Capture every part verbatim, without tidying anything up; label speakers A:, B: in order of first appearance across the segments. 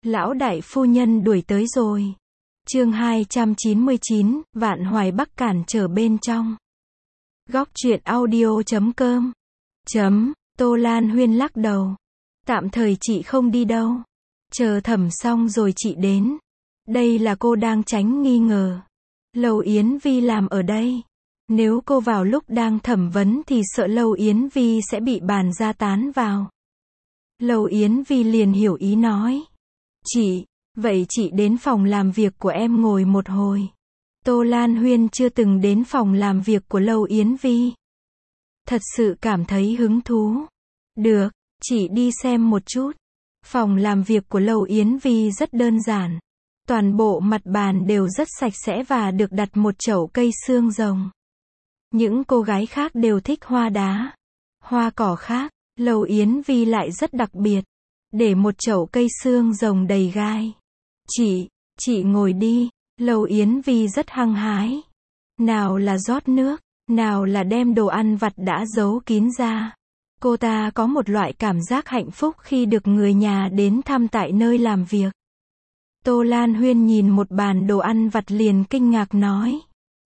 A: Lão đại phu nhân đuổi tới rồi. Chương hai trăm chín mươi chín, Vạn Hoài Bắc cản trở bên trong. Góc truyện audio chấm com. Chấm, Tô Lan Huyên lắc đầu. Tạm thời chị không đi đâu. Chờ thẩm xong rồi chị đến. Đây là cô đang tránh nghi ngờ. Lầu Yến Vi làm ở đây. Nếu cô vào lúc đang thẩm vấn thì sợ Lầu Yến Vi sẽ bị bàn ra tán vào. Lầu Yến Vi liền hiểu ý nói. Chị, vậy chị đến phòng làm việc của em ngồi một hồi. Tô Lan Huyên chưa từng đến phòng làm việc của Lầu Yến Vi. Thật sự cảm thấy hứng thú. Được, chị đi xem một chút. Phòng làm việc của Lầu Yến Vi rất đơn giản. Toàn bộ mặt bàn đều rất sạch sẽ và được đặt một chậu cây xương rồng. Những cô gái khác đều thích hoa đá, hoa cỏ khác. Lầu Yến Vi lại rất đặc biệt. Để một chậu cây xương rồng đầy gai. Chị, chị ngồi đi. Lầu Yến Vi rất hăng hái. Nào là rót nước, nào là đem đồ ăn vặt đã giấu kín ra. Cô ta có một loại cảm giác hạnh phúc khi được người nhà đến thăm tại nơi làm việc. Tô Lan Huyên nhìn một bàn đồ ăn vặt liền kinh ngạc nói.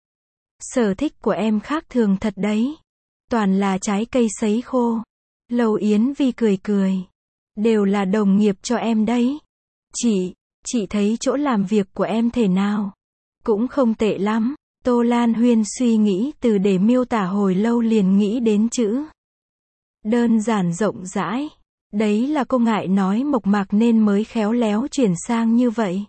A: Sở thích của em khác thường thật đấy. Toàn là trái cây sấy khô. Lầu Yến Vi cười cười. Đều là đồng nghiệp cho em đấy. Chị, chị thấy chỗ làm việc của em thế nào? Cũng không tệ lắm. Tô Lan Huyên suy nghĩ từ để miêu tả hồi lâu liền nghĩ đến chữ. Đơn giản rộng rãi. Đấy là cô ngại nói mộc mạc nên mới khéo léo chuyển sang như vậy.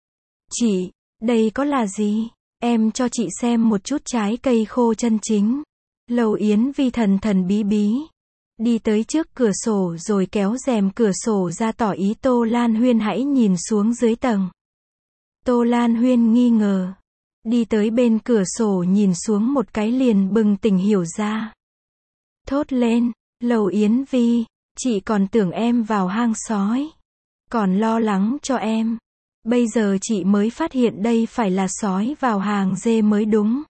A: Chị, đây có là gì? Em cho chị xem một chút trái cây khô chân chính. Lầu Yến Vi thần thần bí bí. Đi tới trước cửa sổ rồi kéo rèm cửa sổ ra tỏ ý Tô Lan Huyên hãy nhìn xuống dưới tầng. Tô Lan Huyên nghi ngờ. Đi tới bên cửa sổ nhìn xuống một cái liền bừng tỉnh hiểu ra. Thốt lên, Lầu Yến Vi, chị còn tưởng em vào hang sói. Còn lo lắng cho em. Bây giờ chị mới phát hiện đây phải là sói vào hàng dê mới đúng.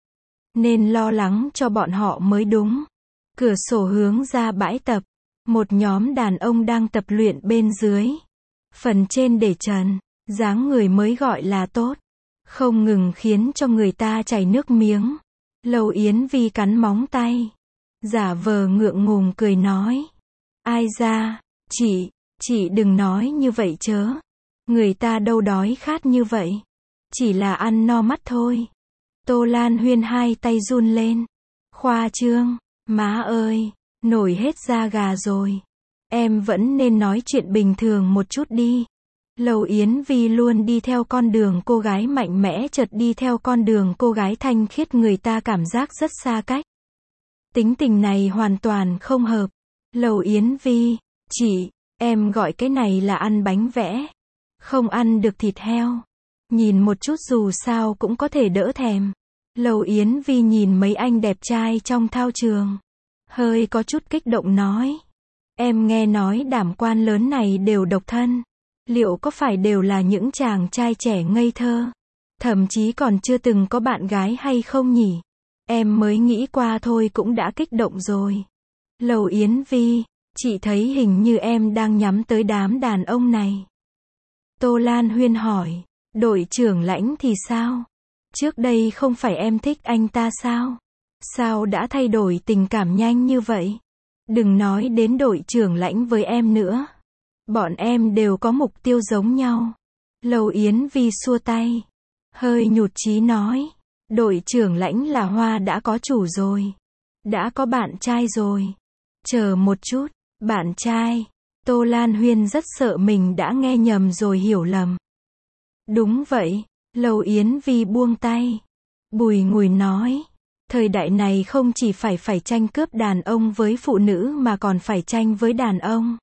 A: Nên lo lắng cho bọn họ mới đúng. Cửa sổ hướng ra bãi tập. Một nhóm đàn ông đang tập luyện bên dưới. Phần trên để trần. Dáng người mới gọi là tốt. Không ngừng khiến cho người ta chảy nước miếng. Lầu Yến Vi cắn móng tay. Giả vờ ngượng ngùng cười nói. Ai ra, chị, chị đừng nói như vậy chớ. Người ta đâu đói khát như vậy. Chỉ là ăn no mắt thôi. Tô Lan Huyên hai tay run lên. Khoa trương, má ơi, nổi hết da gà rồi. Em vẫn nên nói chuyện bình thường một chút đi. Lầu Yến Vi luôn đi theo con đường cô gái mạnh mẽ chợt đi theo con đường cô gái thanh khiết người ta cảm giác rất xa cách. Tính tình này hoàn toàn không hợp. Lầu Yến Vi, chị, em gọi cái này là ăn bánh vẽ. Không ăn được thịt heo. Nhìn một chút dù sao cũng có thể đỡ thèm. Lầu Yến Vi nhìn mấy anh đẹp trai trong thao trường. Hơi có chút kích động nói. Em nghe nói đảm quan lớn này đều độc thân. Liệu có phải đều là những chàng trai trẻ ngây thơ? Thậm chí còn chưa từng có bạn gái hay không nhỉ? Em mới nghĩ qua thôi cũng đã kích động rồi. Lầu Yến Vi, chị thấy hình như em đang nhắm tới đám đàn ông này. Tô Lan Huyên hỏi, đội trưởng Lãnh thì sao? Trước đây không phải em thích anh ta sao? Sao đã thay đổi tình cảm nhanh như vậy? Đừng nói đến đội trưởng Lãnh với em nữa. Bọn em đều có mục tiêu giống nhau. Lầu Yến Vi xua tay. Hơi nhụt chí nói. Đội trưởng Lãnh là Hoa đã có chủ rồi. Đã có bạn trai rồi. Chờ một chút, bạn trai. Tô Lan Huyên rất sợ mình đã nghe nhầm rồi hiểu lầm. Đúng vậy, Lầu Yến Vi buông tay. Bùi ngùi nói. Thời đại này không chỉ phải phải tranh cướp đàn ông với phụ nữ mà còn phải tranh với đàn ông.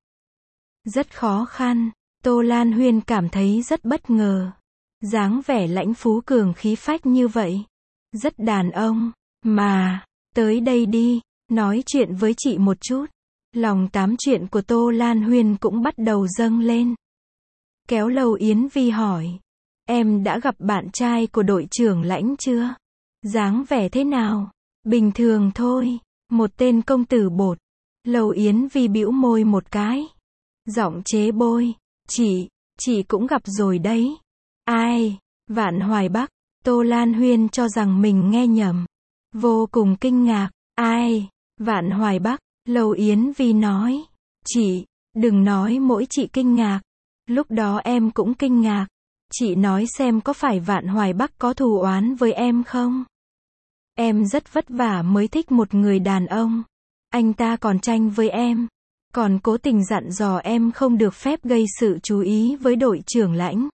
A: Rất khó khăn. Tô Lan Huyên cảm thấy rất bất ngờ. Dáng vẻ lãnh phú cường khí phách như vậy. Rất đàn ông. Mà, tới đây đi, nói chuyện với chị một chút. Lòng tám chuyện của Tô Lan Huyên cũng bắt đầu dâng lên. Kéo Lầu Yến Vi hỏi. Em đã gặp bạn trai của đội trưởng Lãnh chưa? Dáng vẻ thế nào? Bình thường thôi. Một tên công tử bột. Lầu Yến Vi bĩu môi một cái. Giọng chế bôi. Chị, Chị cũng gặp rồi đấy. Ai? Vạn Hoài Bắc. Tô Lan Huyên cho rằng mình nghe nhầm. Vô cùng kinh ngạc. Ai? Vạn Hoài Bắc. Lâu Yến Vi nói. Chị, đừng nói mỗi chị kinh ngạc. Lúc đó em cũng kinh ngạc. Chị nói xem có phải Vạn Hoài Bắc có thù oán với em không? Em rất vất vả mới thích một người đàn ông. Anh ta còn tranh với em. Còn cố tình dặn dò em không được phép gây sự chú ý với đội trưởng Lãnh.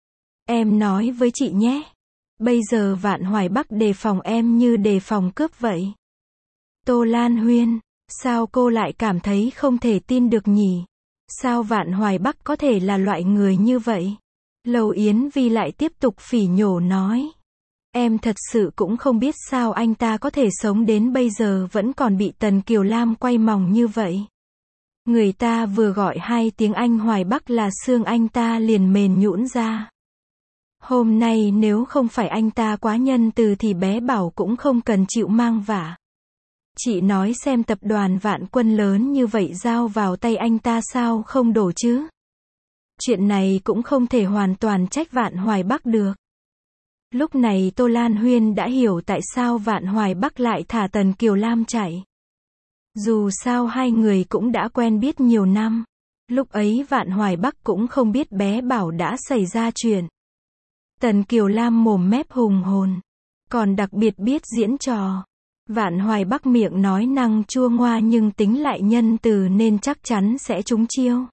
A: Em nói với chị nhé. Bây giờ Vạn Hoài Bắc đề phòng em như đề phòng cướp vậy. Tô Lan Huyên. Sao cô lại cảm thấy không thể tin được nhỉ? Sao Vạn Hoài Bắc có thể là loại người như vậy? Lâu Yến Vi lại tiếp tục phỉ nhổ nói. Em thật sự cũng không biết sao anh ta có thể sống đến bây giờ vẫn còn bị Tần Kiều Lam quay mòng như vậy. Người ta vừa gọi hai tiếng anh Hoài Bắc là xương anh ta liền mềm nhũn ra. Hôm nay nếu không phải anh ta quá nhân từ thì bé Bảo cũng không cần chịu mang vả. Chị nói xem tập đoàn Vạn Quân lớn như vậy giao vào tay anh ta sao không đổ chứ? Chuyện này cũng không thể hoàn toàn trách Vạn Hoài Bắc được. Lúc này Tô Lan Huyên đã hiểu tại sao Vạn Hoài Bắc lại thả Tần Kiều Lam chạy. Dù sao hai người cũng đã quen biết nhiều năm. Lúc ấy Vạn Hoài Bắc cũng không biết bé Bảo đã xảy ra chuyện. Tần Kiều Lam mồm mép hùng hồn. Còn đặc biệt biết diễn trò. Vạn Hoài Bắc miệng nói năng chua ngoa nhưng tính lại nhân từ nên chắc chắn sẽ trúng chiêu.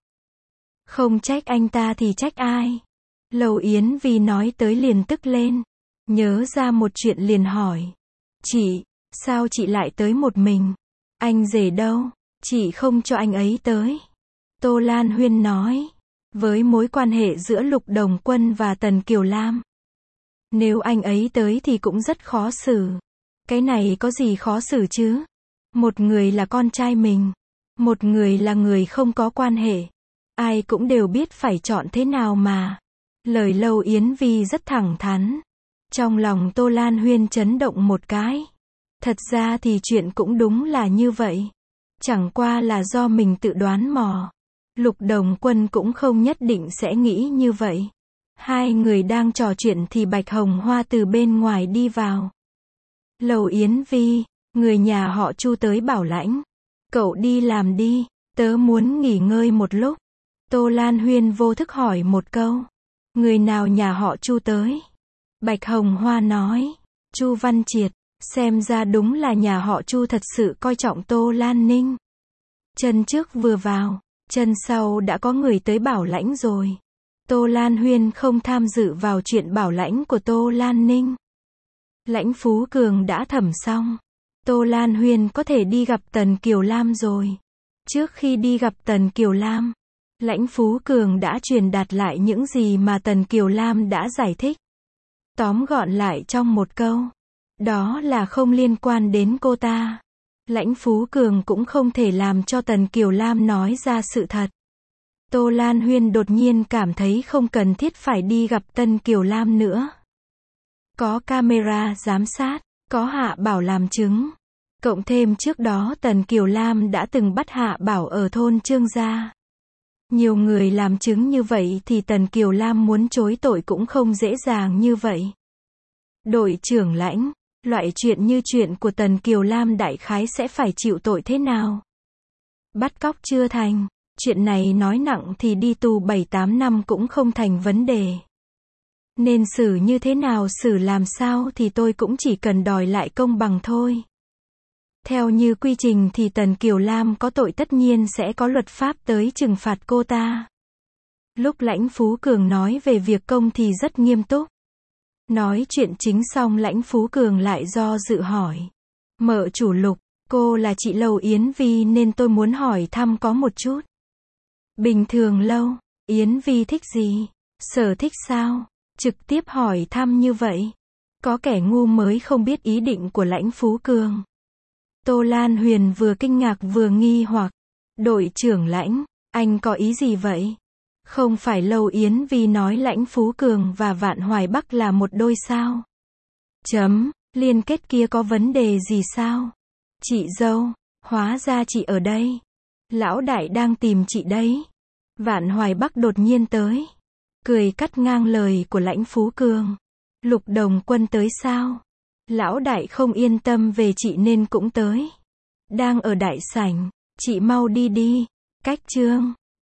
A: Không trách anh ta thì trách ai? Lâu Yến Vi nói tới liền tức lên. Nhớ ra một chuyện liền hỏi. Chị, sao chị lại tới một mình? Anh rể đâu? Chị không cho anh ấy tới. Tô Lan Huyên nói. Với mối quan hệ giữa Lục Đồng Quân và Tần Kiều Lam. Nếu anh ấy tới thì cũng rất khó xử. Cái này có gì khó xử chứ? Một người là con trai mình. Một người là người không có quan hệ. Ai cũng đều biết phải chọn thế nào mà. Lời Lâu Yến Vi rất thẳng thắn. Trong lòng Tô Lan Huyên chấn động một cái. Thật ra thì chuyện cũng đúng là như vậy. Chẳng qua là do mình tự đoán mò. Lục Đồng Quân cũng không nhất định sẽ nghĩ như vậy. Hai người đang trò chuyện thì Bạch Hồng Hoa từ bên ngoài đi vào. Lầu Yến Vi, người nhà họ Chu tới bảo Lãnh. Cậu đi làm đi, tớ muốn nghỉ ngơi một lúc. Tô Lan Huyên vô thức hỏi một câu. Người nào nhà họ Chu tới? Bạch Hồng Hoa nói. Chu Văn Triệt, xem ra đúng là nhà họ Chu thật sự coi trọng Tô Lan Ninh. Chân trước vừa vào, chân sau đã có người tới bảo Lãnh rồi. Tô Lan Huyên không tham dự vào chuyện bảo lãnh của Tô Lan Ninh. Lãnh Phú Cường đã thẩm xong. Tô Lan Huyên có thể đi gặp Tần Kiều Lam rồi. Trước khi đi gặp Tần Kiều Lam, Lãnh Phú Cường đã truyền đạt lại những gì mà Tần Kiều Lam đã giải thích. Tóm gọn lại trong một câu. Đó là không liên quan đến cô ta. Lãnh Phú Cường cũng không thể làm cho Tần Kiều Lam nói ra sự thật. Tô Lan Huyên đột nhiên cảm thấy không cần thiết phải đi gặp Tần Kiều Lam nữa. Có camera giám sát, có Hạ Bảo làm chứng. Cộng thêm trước đó Tần Kiều Lam đã từng bắt Hạ Bảo ở thôn Trương Gia. Nhiều người làm chứng như vậy thì Tần Kiều Lam muốn chối tội cũng không dễ dàng như vậy. Đội trưởng Lãnh, loại chuyện như chuyện của Tần Kiều Lam đại khái sẽ phải chịu tội thế nào? Bắt cóc chưa thành, chuyện này nói nặng thì đi tù bảy tám năm cũng không thành vấn đề. Nên xử như thế nào xử làm sao thì tôi cũng chỉ cần đòi lại công bằng thôi. Theo như quy trình thì Tần Kiều Lam có tội tất nhiên sẽ có luật pháp tới trừng phạt cô ta. Lúc Lãnh Phú Cường nói về việc công thì rất nghiêm túc. Nói chuyện chính xong Lãnh Phú Cường lại do dự hỏi. Mợ chủ Lục, cô là chị Lâu Yến Vi nên tôi muốn hỏi thăm có một chút. Bình thường Lâu, Yến Vi thích gì? Sở thích sao? Trực tiếp hỏi thăm như vậy. Có kẻ ngu mới không biết ý định của Lãnh Phú Cường. Tô Lan Huyền vừa kinh ngạc vừa nghi hoặc. Đội trưởng Lãnh, anh có ý gì vậy? Không phải Lâu Yến Vi nói Lãnh Phú Cường và Vạn Hoài Bắc là một đôi sao? Chấm, liên kết kia có vấn đề gì sao? Chị dâu, hóa ra chị ở đây. Lão đại đang tìm chị đấy. Vạn Hoài Bắc đột nhiên tới. cười cắt ngang lời của Lãnh Phú Cường. Lục Đồng Quân tới sao? Lão đại không yên tâm về chị nên cũng tới. Đang ở đại sảnh, chị mau đi đi. Cách Trương